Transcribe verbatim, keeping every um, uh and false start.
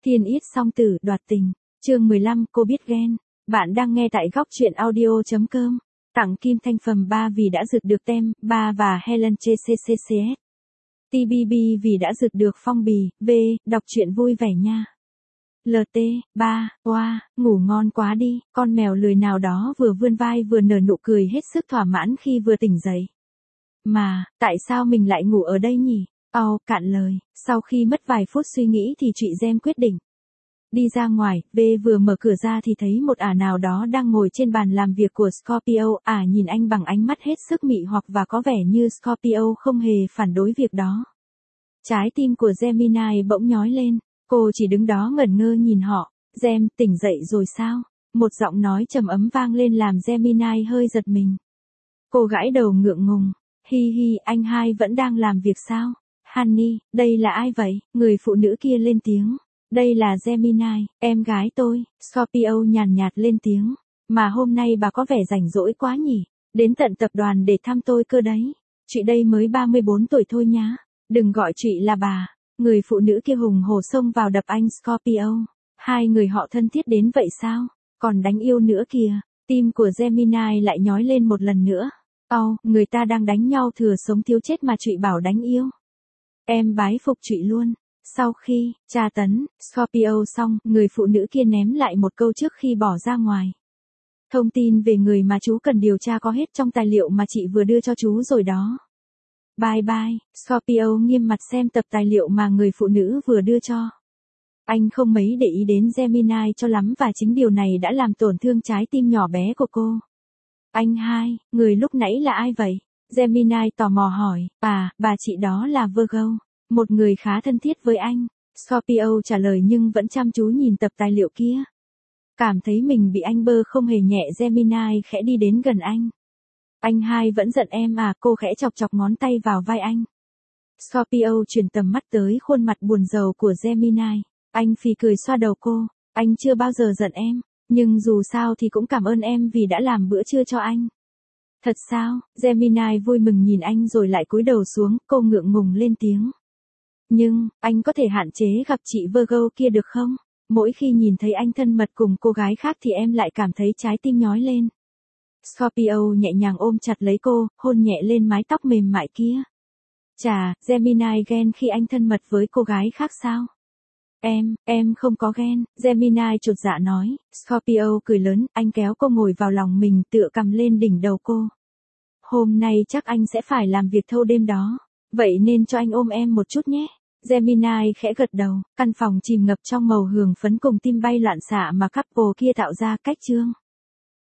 Thiên yết song tử đoạt tình, chương mười lăm, cô biết ghen. Bạn đang nghe tại góc truyện audio chấm com. Tặng Kim Thanh Phẩm ba vì đã rực được tem, ba và Helen trên xê xê xê ét. tê bê bê vì đã rực được phong bì, V, đọc truyện vui vẻ nha. lờ tê, ba, oa, ngủ ngon quá đi, con mèo lười nào đó vừa vươn vai vừa nở nụ cười hết sức thỏa mãn khi vừa tỉnh dậy. Mà, tại sao mình lại ngủ ở đây nhỉ? Ồ, cạn lời, sau khi mất vài phút suy nghĩ thì chị Gem quyết định. Đi ra ngoài, V vừa mở cửa ra thì thấy một ả nào đó đang ngồi trên bàn làm việc của Scorpio, ả nhìn anh bằng ánh mắt hết sức mị hoặc và có vẻ như Scorpio không hề phản đối việc đó. Trái tim của Gemini bỗng nhói lên, cô chỉ đứng đó ngẩn ngơ nhìn họ. Gem, tỉnh dậy rồi sao? Một giọng nói trầm ấm vang lên làm Gemini hơi giật mình. Cô gãi đầu ngượng ngùng, hi hi, anh hai vẫn đang làm việc sao? Honey, đây là ai vậy? Người phụ nữ kia lên tiếng. Đây là Gemini, em gái tôi. Scorpio nhàn nhạt lên tiếng. Mà hôm nay bà có vẻ rảnh rỗi quá nhỉ? Đến tận tập đoàn để thăm tôi cơ đấy. Chị đây mới ba mươi bốn tuổi thôi nhá. Đừng gọi chị là bà. Người phụ nữ kia hùng hổ xông vào đập anh Scorpio. Hai người họ thân thiết đến vậy sao? Còn đánh yêu nữa kìa. Tim của Gemini lại nhói lên một lần nữa. Ồ, oh, người ta đang đánh nhau thừa sống thiếu chết mà chị bảo đánh yêu. Em bái phục chị luôn. Sau khi tra tấn Scorpio xong, người phụ nữ kia ném lại một câu trước khi bỏ ra ngoài. Thông tin về người mà chú cần điều tra có hết trong tài liệu mà chị vừa đưa cho chú rồi đó. Bye bye. Scorpio nghiêm mặt xem tập tài liệu mà người phụ nữ vừa đưa cho. Anh không mấy để ý đến Gemini cho lắm và chính điều này đã làm tổn thương trái tim nhỏ bé của cô. Anh hai, người lúc nãy là ai vậy? Gemini tò mò hỏi. À, bà chị đó là Virgo. Một người khá thân thiết với anh. Scorpio trả lời nhưng vẫn chăm chú nhìn tập tài liệu kia. Cảm thấy mình bị anh bơ không hề nhẹ, Gemini khẽ đi đến gần anh. Anh hai vẫn giận em à? Cô khẽ chọc chọc ngón tay vào vai anh. Scorpio chuyển tầm mắt tới khuôn mặt buồn rầu của Gemini. Anh phì cười xoa đầu cô. Anh chưa bao giờ giận em. Nhưng dù sao thì cũng cảm ơn em vì đã làm bữa trưa cho anh. Thật sao? Gemini vui mừng nhìn anh rồi lại cúi đầu xuống, cô ngượng ngùng lên tiếng. Nhưng, anh có thể hạn chế gặp chị Virgo kia được không? Mỗi khi nhìn thấy anh thân mật cùng cô gái khác thì em lại cảm thấy trái tim nhói lên. Scorpio nhẹ nhàng ôm chặt lấy cô, hôn nhẹ lên mái tóc mềm mại kia. Chà, Gemini ghen khi anh thân mật với cô gái khác sao? Em, em không có ghen, Gemini chột dạ nói. Scorpio cười lớn, anh kéo cô ngồi vào lòng mình, tựa cằm lên đỉnh đầu cô. Hôm nay chắc anh sẽ phải làm việc thâu đêm đó. Vậy nên cho anh ôm em một chút nhé. Gemini khẽ gật đầu, căn phòng chìm ngập trong màu hường phấn cùng tim bay loạn xạ mà couple kia tạo ra. Cách chương